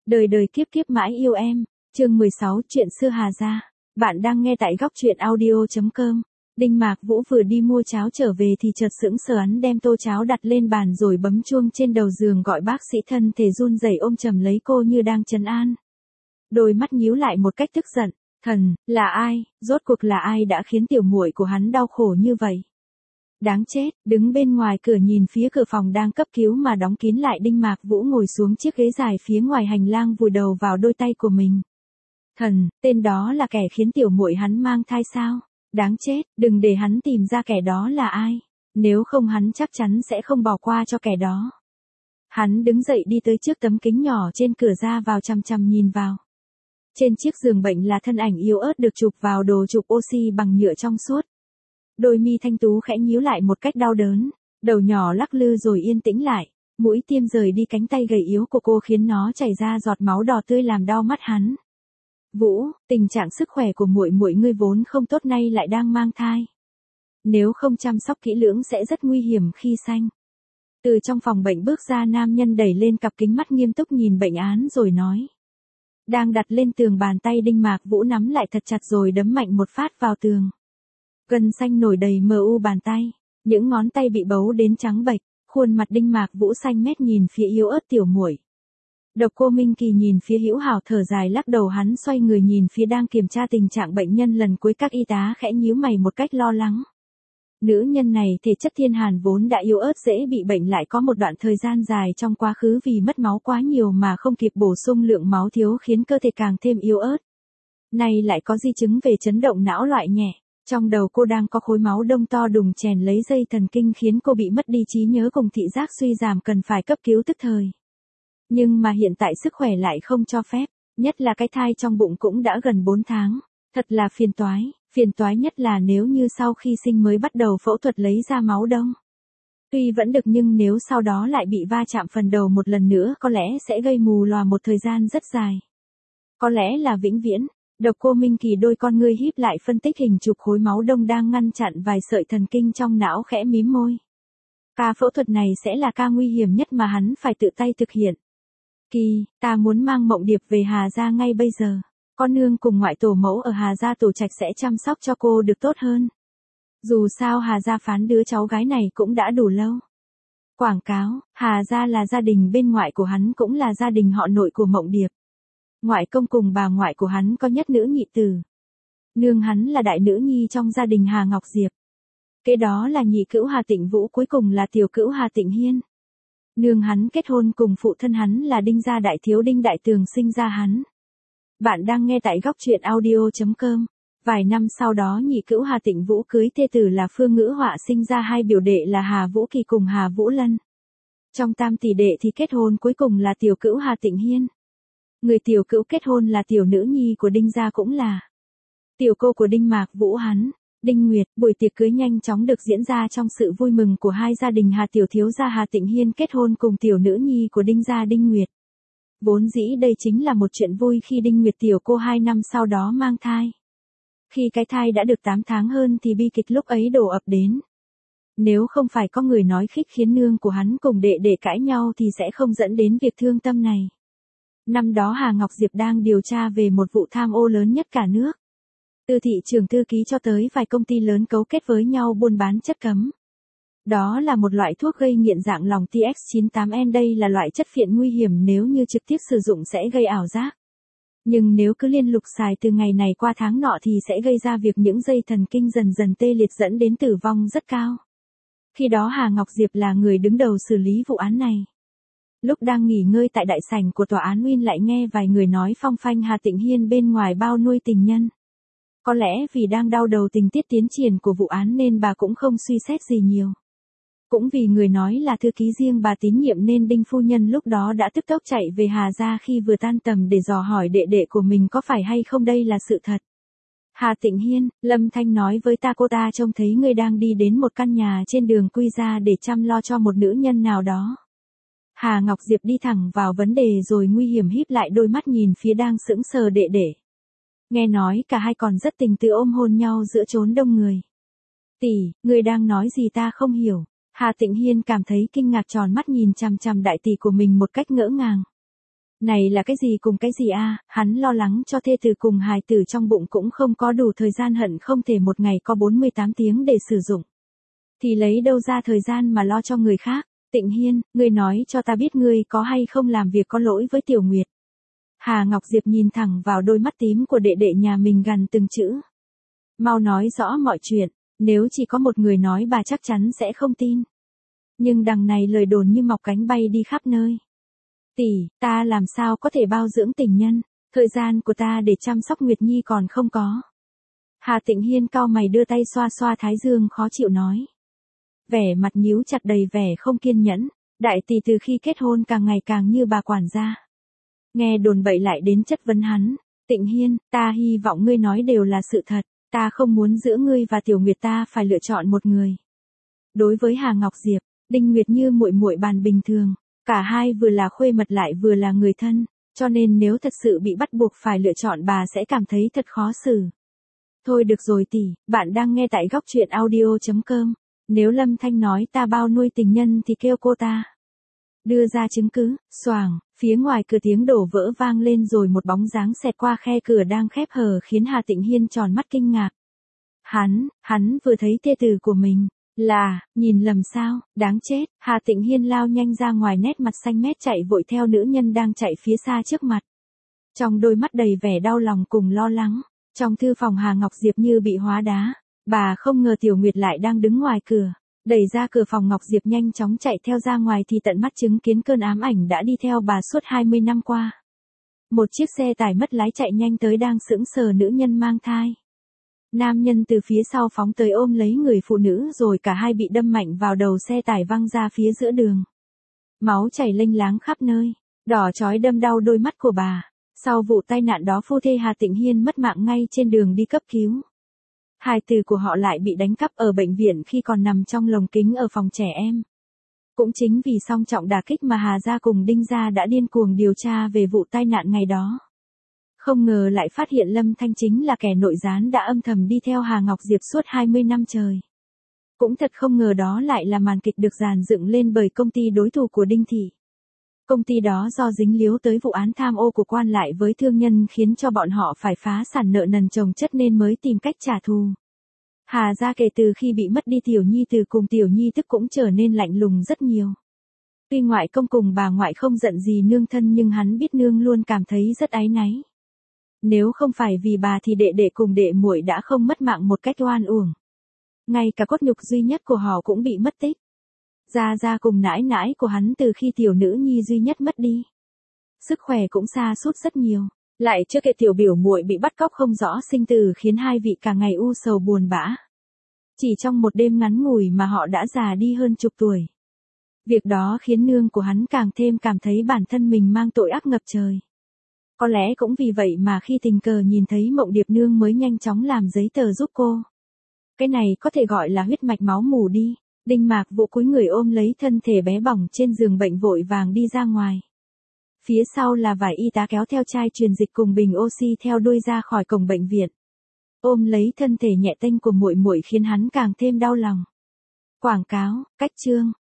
Đời đời kiếp kiếp mãi yêu em, chương 16 chuyện xưa Hà Gia. Bạn đang nghe tại góc truyện audio.com. Đinh Mạc Vũ vừa đi mua cháo trở về thì chợt sững sờ, hắn đem tô cháo đặt lên bàn rồi bấm chuông trên đầu giường gọi bác sĩ, thân thể run rẩy ôm chầm lấy cô như đang trấn an. Đôi mắt nhíu lại một cách tức giận, thần, là ai, rốt cuộc là ai đã khiến tiểu muội của hắn đau khổ như vậy? Đáng chết, đứng bên ngoài cửa nhìn phía cửa phòng đang cấp cứu mà đóng kín lại, Đinh Mạc Vũ ngồi xuống chiếc ghế dài phía ngoài hành lang vùi đầu vào đôi tay của mình. Thần, tên đó là kẻ khiến tiểu muội hắn mang thai sao? Đáng chết, đừng để hắn tìm ra kẻ đó là ai. Nếu không hắn chắc chắn sẽ không bỏ qua cho kẻ đó. Hắn đứng dậy đi tới trước tấm kính nhỏ trên cửa ra vào, chằm chằm nhìn vào. Trên chiếc giường bệnh là thân ảnh yếu ớt được chụp vào đồ chụp oxy bằng nhựa trong suốt. Đôi mi thanh tú khẽ nhíu lại một cách đau đớn, đầu nhỏ lắc lư rồi yên tĩnh lại, mũi tiêm rời đi cánh tay gầy yếu của cô khiến nó chảy ra giọt máu đỏ tươi làm đau mắt hắn. Vũ, tình trạng sức khỏe của muội muội ngươi vốn không tốt, nay lại đang mang thai. Nếu không chăm sóc kỹ lưỡng sẽ rất nguy hiểm khi sanh. Từ trong phòng bệnh bước ra nam nhân đẩy lên cặp kính mắt nghiêm túc nhìn bệnh án rồi nói. Đang đặt lên tường, bàn tay Đinh Mạc Vũ nắm lại thật chặt rồi đấm mạnh một phát vào tường. Gân xanh nổi đầy mờ u bàn tay, những ngón tay bị bấu đến trắng bệch, khuôn mặt Đinh Mạc Vũ xanh mét nhìn phía yếu ớt tiểu muội. Độc Cô Minh Kỳ nhìn phía Hữu Hảo thở dài lắc đầu, hắn xoay người nhìn phía đang kiểm tra tình trạng bệnh nhân lần cuối, các y tá khẽ nhíu mày một cách lo lắng. Nữ nhân này thể chất thiên hàn vốn đã yếu ớt dễ bị bệnh, lại có một đoạn thời gian dài trong quá khứ vì mất máu quá nhiều mà không kịp bổ sung lượng máu thiếu khiến cơ thể càng thêm yếu ớt. Nay lại có di chứng về chấn động não loại nhẹ. Trong đầu cô đang có khối máu đông to đùng chèn lấy dây thần kinh khiến cô bị mất đi trí nhớ cùng thị giác suy giảm, cần phải cấp cứu tức thời. Nhưng mà hiện tại sức khỏe lại không cho phép, nhất là cái thai trong bụng cũng đã gần 4 tháng. Thật là phiền toái nhất là nếu như sau khi sinh mới bắt đầu phẫu thuật lấy ra máu đông. Tuy vẫn được nhưng nếu sau đó lại bị va chạm phần đầu một lần nữa có lẽ sẽ gây mù lòa một thời gian rất dài. Có lẽ là vĩnh viễn. Độc Cô Minh Kỳ đôi con ngươi híp lại phân tích hình chụp khối máu đông đang ngăn chặn vài sợi thần kinh trong não, khẽ mím môi. Ca phẫu thuật này sẽ là ca nguy hiểm nhất mà hắn phải tự tay thực hiện. Kỳ, ta muốn mang Mộng Điệp về Hà Gia ngay bây giờ. Con nương cùng ngoại tổ mẫu ở Hà Gia tổ trạch sẽ chăm sóc cho cô được tốt hơn. Dù sao Hà Gia phán đứa cháu gái này cũng đã đủ lâu. Quảng cáo, Hà Gia là gia đình bên ngoại của hắn, cũng là gia đình họ nội của Mộng Điệp. Ngoại công cùng bà ngoại của hắn có nhất nữ nhị tử. Nương hắn là đại nữ nhi trong gia đình Hà Ngọc Diệp. Kế đó là nhị cữu Hà Tịnh Vũ, cuối cùng là tiểu cữu Hà Tịnh Hiên. Nương hắn kết hôn cùng phụ thân hắn là Đinh gia đại thiếu Đinh Đại Tường sinh ra hắn. Bạn đang nghe tại góc truyện audio.com. Vài năm sau đó nhị cữu Hà Tịnh Vũ cưới thê tử là Phương Ngữ Họa, sinh ra hai biểu đệ là Hà Vũ Kỳ cùng Hà Vũ Lân. Trong tam tỷ đệ thì kết hôn cuối cùng là tiểu cữu Hà Tịnh Hiên. Người tiểu cữu kết hôn là tiểu nữ nhi của Đinh gia, cũng là tiểu cô của Đinh Mạc Vũ hắn, Đinh Nguyệt. Buổi tiệc cưới nhanh chóng được diễn ra trong sự vui mừng của hai gia đình. Hà tiểu thiếu gia Hà Tịnh Hiên kết hôn cùng tiểu nữ nhi của Đinh gia Đinh Nguyệt. Vốn dĩ đây chính là một chuyện vui khi Đinh Nguyệt tiểu cô 2 năm sau đó mang thai. Khi cái thai đã được 8 tháng hơn thì bi kịch lúc ấy đổ ập đến. Nếu không phải có người nói khích khiến nương của hắn cùng đệ đệ cãi nhau thì sẽ không dẫn đến việc thương tâm này. Năm đó Hà Ngọc Diệp đang điều tra về một vụ tham ô lớn nhất cả nước. Từ thị trường thư ký cho tới vài công ty lớn cấu kết với nhau buôn bán chất cấm. Đó là một loại thuốc gây nghiện dạng lòng TX98N, đây là loại chất phiện nguy hiểm, nếu như trực tiếp sử dụng sẽ gây ảo giác. Nhưng nếu cứ liên tục xài từ ngày này qua tháng nọ thì sẽ gây ra việc những dây thần kinh dần dần tê liệt dẫn đến tử vong rất cao. Khi đó Hà Ngọc Diệp là người đứng đầu xử lý vụ án này. Lúc đang nghỉ ngơi tại đại sảnh của tòa án Uyên lại nghe vài người nói phong phanh Hà Tịnh Hiên bên ngoài bao nuôi tình nhân. Có lẽ vì đang đau đầu tình tiết tiến triển của vụ án nên bà cũng không suy xét gì nhiều. Cũng vì người nói là thư ký riêng bà tín nhiệm nên Đinh phu nhân lúc đó đã tức tốc chạy về Hà Gia khi vừa tan tầm để dò hỏi đệ đệ của mình có phải hay không đây là sự thật. Hà Tịnh Hiên, Lâm Thanh nói với ta, cô ta trông thấy ngươi đang đi đến một căn nhà trên đường Quy Gia để chăm lo cho một nữ nhân nào đó. Hà Ngọc Diệp đi thẳng vào vấn đề rồi nguy hiểm híp lại đôi mắt nhìn phía đang sững sờ đệ đệ. Nghe nói cả hai còn rất tình tứ ôm hôn nhau giữa chốn đông người. Tỷ, người đang nói gì ta không hiểu. Hà Tịnh Hiên cảm thấy kinh ngạc, tròn mắt nhìn chằm chằm đại tỷ của mình một cách ngỡ ngàng. Này là cái gì cùng cái gì a? Hắn lo lắng cho thê tử cùng hài tử trong bụng cũng không có đủ thời gian, hận không thể một ngày có 48 tiếng để sử dụng. Thì lấy đâu ra thời gian mà lo cho người khác? Tịnh Hiên, ngươi nói cho ta biết ngươi có hay không làm việc có lỗi với Tiểu Nguyệt. Hà Ngọc Diệp nhìn thẳng vào đôi mắt tím của đệ đệ nhà mình gằn từng chữ. Mau nói rõ mọi chuyện, nếu chỉ có một người nói bà chắc chắn sẽ không tin. Nhưng đằng này lời đồn như mọc cánh bay đi khắp nơi. Tỷ, ta làm sao có thể bao dưỡng tình nhân, thời gian của ta để chăm sóc Nguyệt Nhi còn không có. Hà Tịnh Hiên cau mày đưa tay xoa xoa thái dương khó chịu nói. Vẻ mặt nhíu chặt đầy vẻ không kiên nhẫn, đại tỷ từ khi kết hôn càng ngày càng như bà quản gia. Nghe đồn bậy lại đến chất vấn hắn, Tịnh Hiên, ta hy vọng ngươi nói đều là sự thật, ta không muốn giữa ngươi và Tiểu Nguyệt ta phải lựa chọn một người. Đối với Hà Ngọc Diệp, Đinh Nguyệt như muội muội bàn bình thường, cả hai vừa là khuê mật lại vừa là người thân, cho nên nếu thật sự bị bắt buộc phải lựa chọn bà sẽ cảm thấy thật khó xử. Thôi được rồi tỷ, bạn đang nghe tại góc truyện audio.com, nếu Lâm Thanh nói ta bao nuôi tình nhân thì kêu cô ta đưa ra chứng cứ. Xoàng, phía ngoài cửa tiếng đổ vỡ vang lên rồi một bóng dáng xẹt qua khe cửa đang khép hờ khiến Hà Tịnh Hiên tròn mắt kinh ngạc. Hắn vừa thấy thê tử của mình, nhìn lầm sao, đáng chết. Hà Tịnh Hiên lao nhanh ra ngoài, nét mặt xanh mét chạy vội theo nữ nhân đang chạy phía xa trước mặt. Trong đôi mắt đầy vẻ đau lòng cùng lo lắng, trong thư phòng Hà Ngọc Diệp như bị hóa đá, bà không ngờ Tiểu Nguyệt lại đang đứng ngoài cửa. Đẩy ra cửa phòng, Ngọc Diệp nhanh chóng chạy theo ra ngoài thì tận mắt chứng kiến cơn ám ảnh đã đi theo bà suốt 20 năm qua. Một chiếc xe tải mất lái chạy nhanh tới, đang sững sờ nữ nhân mang thai. Nam nhân từ phía sau phóng tới ôm lấy người phụ nữ rồi cả hai bị đâm mạnh vào đầu xe tải văng ra phía giữa đường. Máu chảy lênh láng khắp nơi, đỏ chói đâm đau đôi mắt của bà. Sau vụ tai nạn đó phu thê Hà Tịnh Hiên mất mạng ngay trên đường đi cấp cứu. Hài tử của họ lại bị đánh cắp ở bệnh viện khi còn nằm trong lồng kính ở phòng trẻ em. Cũng chính vì song trọng đả kích mà Hà gia cùng Đinh gia đã điên cuồng điều tra về vụ tai nạn ngày đó. Không ngờ lại phát hiện Lâm Thanh chính là kẻ nội gián đã âm thầm đi theo Hà Ngọc Diệp suốt 20 năm trời. Cũng thật không ngờ đó lại là màn kịch được dàn dựng lên bởi công ty đối thủ của Đinh thị. Công ty đó do dính líu tới vụ án tham ô của quan lại với thương nhân khiến cho bọn họ phải phá sản, nợ nần chồng chất nên mới tìm cách trả thù. Hà gia kể từ khi bị mất đi tiểu nhi tử cùng tiểu nhi tức cũng trở nên lạnh lùng rất nhiều. Tuy ngoại công cùng bà ngoại không giận gì nương thân nhưng hắn biết nương luôn cảm thấy rất áy náy. Nếu không phải vì bà thì đệ đệ cùng đệ muội đã không mất mạng một cách oan uổng. Ngay cả cốt nhục duy nhất của họ cũng bị mất tích. Gia Gia cùng nãi nãi của hắn từ khi tiểu nữ nhi duy nhất mất đi, sức khỏe cũng sa sút rất nhiều. Lại chưa kể tiểu biểu muội bị bắt cóc không rõ sinh tử khiến hai vị cả ngày u sầu buồn bã. Chỉ trong một đêm ngắn ngủi mà họ đã già đi hơn chục tuổi. Việc đó khiến nương của hắn càng thêm cảm thấy bản thân mình mang tội ác ngập trời. Có lẽ cũng vì vậy mà khi tình cờ nhìn thấy Mộng Điệp nương mới nhanh chóng làm giấy tờ giúp cô. Cái này có thể gọi là huyết mạch máu mủ đi. Đinh Mạc Vũ cúi người ôm lấy thân thể bé bỏng trên giường bệnh vội vàng đi ra ngoài. Phía sau là vài y tá kéo theo chai truyền dịch cùng bình oxy theo đuôi ra khỏi cổng bệnh viện. Ôm lấy thân thể nhẹ tênh của muội muội khiến hắn càng thêm đau lòng. Quảng cáo, cách chương,